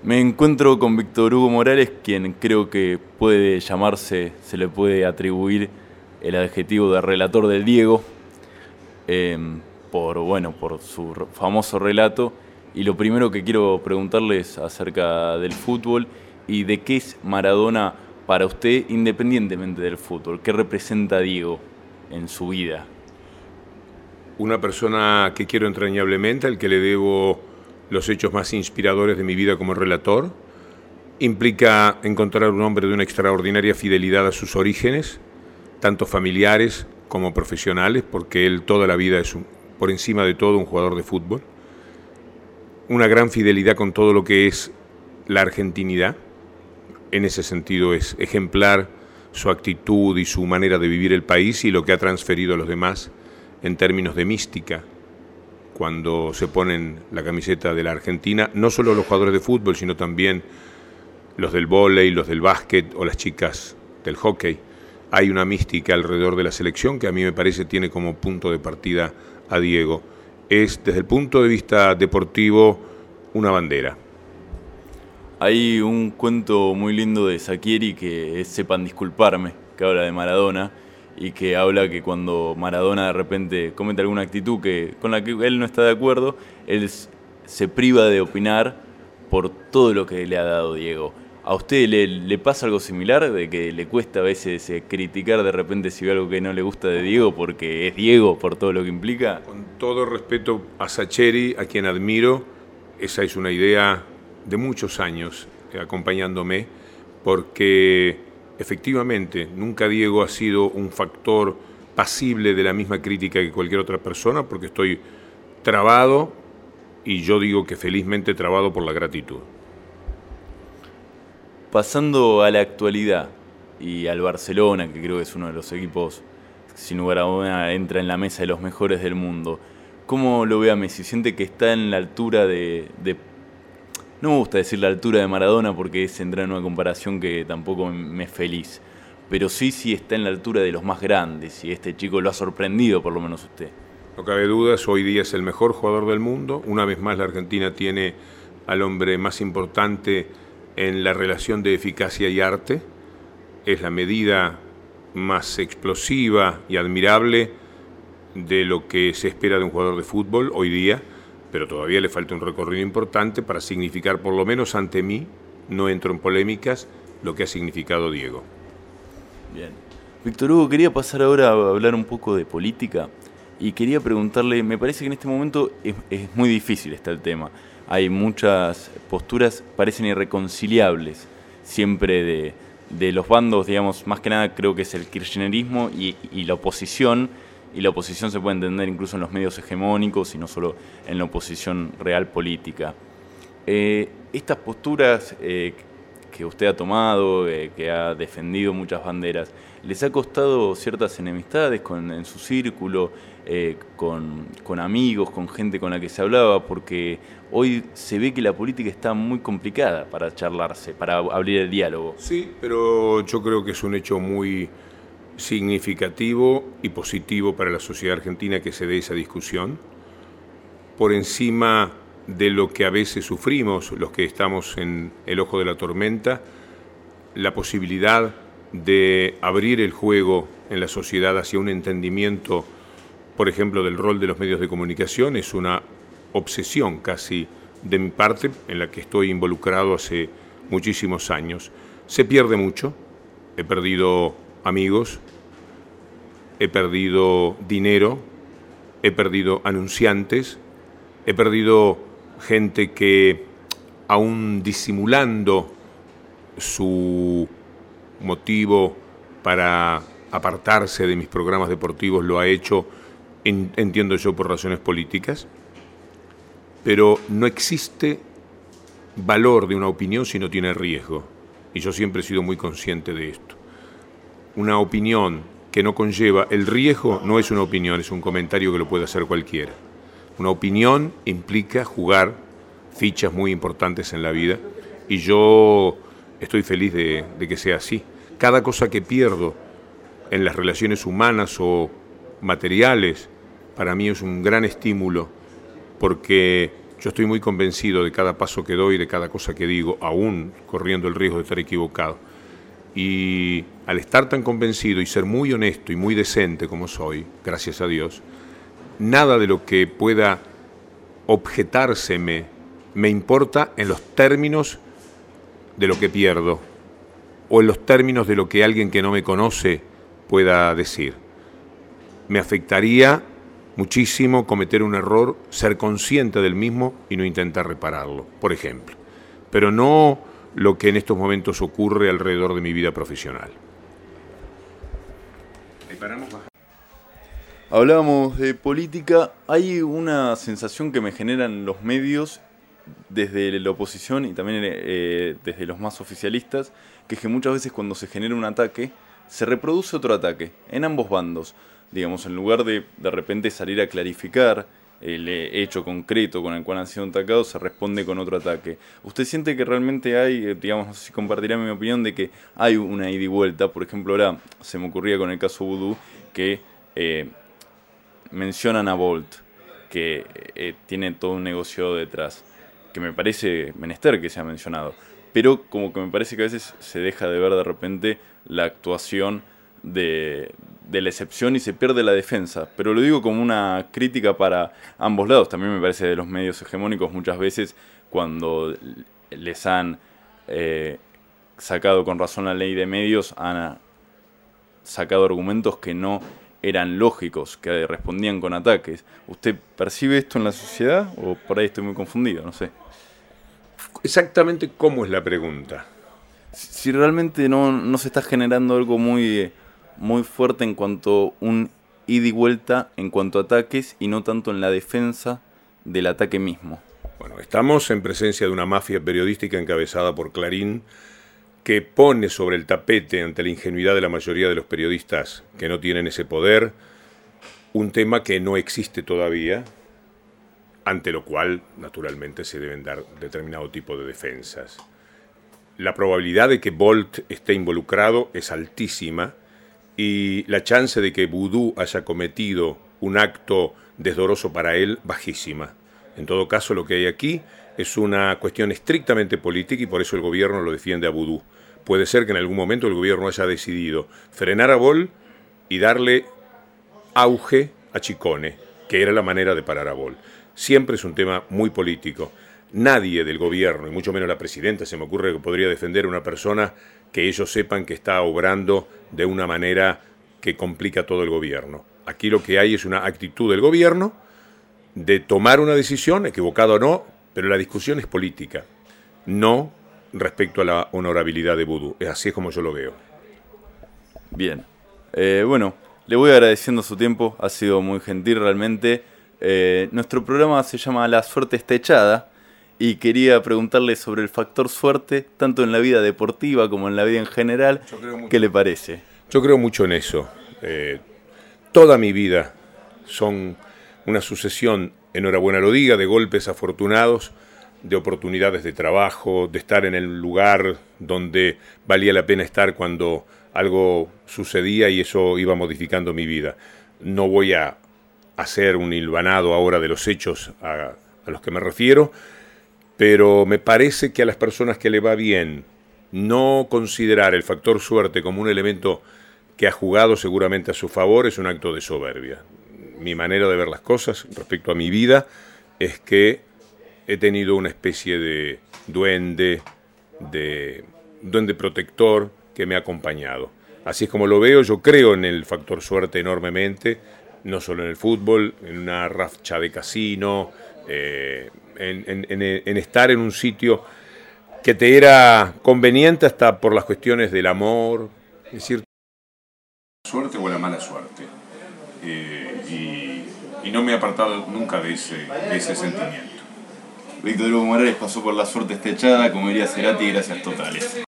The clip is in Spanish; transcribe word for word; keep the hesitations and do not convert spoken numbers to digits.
Me encuentro con Víctor Hugo Morales, quien creo que puede llamarse, se le puede atribuir el adjetivo de relator del Diego, eh, por, bueno, por su famoso relato. Y lo primero que quiero preguntarles acerca del fútbol y de qué es Maradona para usted, independientemente del fútbol. ¿Qué representa Diego en su vida? Una persona que quiero entrañablemente, al que le debo los hechos más inspiradores de mi vida como relator. Implica encontrar un hombre de una extraordinaria fidelidad a sus orígenes, tanto familiares como profesionales, porque él toda la vida es, un, por encima de todo, un jugador de fútbol. Una gran fidelidad con todo lo que es la argentinidad. En ese sentido es ejemplar su actitud y su manera de vivir el país y lo que ha transferido a los demás en términos de mística. Cuando se ponen la camiseta de la Argentina, no solo los jugadores de fútbol, sino también los del vóley, los del básquet o las chicas del hockey. Hay una mística alrededor de la selección que a mí me parece tiene como punto de partida a Diego. Es, desde el punto de vista deportivo, una bandera. Hay un cuento muy lindo de Sacchieri que es Sepan disculparme, que habla de Maradona, y que habla que cuando Maradona de repente comete alguna actitud que, con la que él no está de acuerdo, él se priva de opinar por todo lo que le ha dado Diego. ¿A usted le, le pasa algo similar, de que le cuesta a veces eh, criticar de repente si ve algo que no le gusta de Diego porque es Diego, por todo lo que implica? Con todo respeto a Sacchieri, a quien admiro, esa es una idea de muchos años eh, acompañándome, porque efectivamente, nunca Diego ha sido un factor pasible de la misma crítica que cualquier otra persona, porque estoy trabado, y yo digo que felizmente trabado por la gratitud. Pasando a la actualidad y al Barcelona, que creo que es uno de los equipos, sin lugar a duda, entra en la mesa de los mejores del mundo, ¿cómo lo ve a Messi? ¿Siente que está en la altura de... de No me gusta decir la altura de Maradona porque es entrar en una comparación que tampoco me es feliz. Pero sí, sí está en la altura de los más grandes y este chico lo ha sorprendido, por lo menos usted. No cabe dudas, hoy día es el mejor jugador del mundo. Una vez más la Argentina tiene al hombre más importante en la relación de eficacia y arte. Es la medida más explosiva y admirable de lo que se espera de un jugador de fútbol hoy día. Pero todavía le falta un recorrido importante para significar, por lo menos ante mí, no entro en polémicas, lo que ha significado Diego. Bien. Víctor Hugo, quería pasar ahora a hablar un poco de política y quería preguntarle, me parece que en este momento es, es muy difícil está el tema. Hay muchas posturas, parecen irreconciliables, siempre de, de los bandos, digamos, más que nada creo que es el kirchnerismo y, y la oposición. Y la oposición se puede entender incluso en los medios hegemónicos y no solo en la oposición real política. Eh, estas posturas eh, que usted ha tomado, eh, que ha defendido muchas banderas, ¿les ha costado ciertas enemistades con, en su círculo, eh, con, con amigos, con gente con la que se hablaba? Porque hoy se ve que la política está muy complicada para charlarse, para abrir el diálogo. Sí, pero yo creo que es un hecho muy significativo y positivo para la sociedad argentina que se dé esa discusión, por encima de lo que a veces sufrimos los que estamos en el ojo de la tormenta, la posibilidad de abrir el juego en la sociedad hacia un entendimiento, por ejemplo, del rol de los medios de comunicación, es una obsesión casi de mi parte, en la que estoy involucrado hace muchísimos años. Se pierde mucho, he perdido amigos, he perdido dinero, he perdido anunciantes, he perdido gente que, aún disimulando su motivo para apartarse de mis programas deportivos, lo ha hecho, entiendo yo, por razones políticas. Pero no existe valor de una opinión si no tiene riesgo, y yo siempre he sido muy consciente de esto. Una opinión que no conlleva el riesgo no es una opinión, es un comentario que lo puede hacer cualquiera. Una opinión implica jugar fichas muy importantes en la vida y yo estoy feliz de, de que sea así. Cada cosa que pierdo en las relaciones humanas o materiales para mí es un gran estímulo, porque Yo estoy muy convencido de cada paso que doy, de cada cosa que digo, aún corriendo el riesgo de estar equivocado. Y al estar tan convencido y ser muy honesto y muy decente como soy, gracias a Dios, nada de lo que pueda objetárseme me importa en los términos de lo que pierdo o en los términos de lo que alguien que no me conoce pueda decir. Me afectaría muchísimo cometer un error, ser consciente del mismo y no intentar repararlo, por ejemplo. Pero no lo que en estos momentos ocurre alrededor de mi vida profesional. Hablábamos de política. Hay una sensación que me generan los medios desde la oposición y también eh, desde los más oficialistas, que es que muchas veces cuando se genera un ataque, se reproduce otro ataque, en ambos bandos. Digamos, en lugar de de repente salir a clarificar el hecho concreto con el cual han sido atacados, se responde con otro ataque. ¿Usted siente que realmente hay, digamos, no sé si compartirá mi opinión, de que hay una ida y vuelta? Por ejemplo, ahora se me ocurría con el caso Vudú, que eh, mencionan a Bolt, que eh, tiene todo un negocio detrás, que me parece menester que sea mencionado, pero como que me parece que a veces se deja de ver de repente la actuación de, de la excepción y se pierde la defensa. Pero lo digo como una crítica para ambos lados. También me parece de los medios hegemónicos muchas veces cuando les han eh, sacado con razón la ley de medios, han sacado argumentos que no eran lógicos, que respondían con ataques. ¿Usted percibe esto en la sociedad o por ahí estoy muy confundido? No sé. Exactamente cómo es la pregunta. Si realmente no, no se está generando algo muy, muy fuerte en cuanto a un ida y vuelta en cuanto a ataques y no tanto en la defensa del ataque mismo. Bueno, estamos en presencia de una mafia periodística encabezada por Clarín, que pone sobre el tapete, ante la ingenuidad de la mayoría de los periodistas que no tienen ese poder, un tema que no existe todavía, ante lo cual, naturalmente, se deben dar determinado tipo de defensas. La probabilidad de que Bolt esté involucrado es altísima y la chance de que Vudú haya cometido un acto desdoroso para él, bajísima. En todo caso, lo que hay aquí es una cuestión estrictamente política y por eso el gobierno lo defiende a Vudú. Puede ser que en algún momento el gobierno haya decidido frenar a Bolt y darle auge a Chicone, que era la manera de parar a Bolt. Siempre es un tema muy político. Nadie del gobierno, y mucho menos la presidenta, se me ocurre que podría defender a una persona que ellos sepan que está obrando de una manera que complica todo el gobierno. Aquí lo que hay es una actitud del gobierno de tomar una decisión, equivocada o no, pero la discusión es política, no respecto a la honorabilidad de Vudú. Así es como yo lo veo. Bien. Eh, bueno, le voy agradeciendo su tiempo, ha sido muy gentil realmente. Eh, nuestro programa se llama La suerte está echada y quería preguntarle sobre el factor suerte, tanto en la vida deportiva como en la vida en general. ¿Qué le parece? Yo creo mucho en eso. Eh, toda mi vida son una sucesión, enhorabuena lo diga, de golpes afortunados, de oportunidades de trabajo, de estar en el lugar donde valía la pena estar cuando algo sucedía y eso iba modificando mi vida. No voy a hacer un hilvanado ahora de los hechos a, a los que me refiero, pero me parece que a las personas que le va bien no considerar el factor suerte como un elemento que ha jugado seguramente a su favor es un acto de soberbia. Mi manera de ver las cosas respecto a mi vida es que he tenido una especie de duende, de duende protector que me ha acompañado. Así es como lo veo, yo creo en el factor suerte enormemente, no solo en el fútbol, en una racha de casino, eh, en, en, en, en estar en un sitio que te era conveniente hasta por las cuestiones del amor, es decir, la suerte o la mala suerte. Eh, y, y no me he apartado nunca de ese, de ese sentimiento. Víctor Hugo Morales pasó por La suerte está echada, como diría Cerati, gracias totales.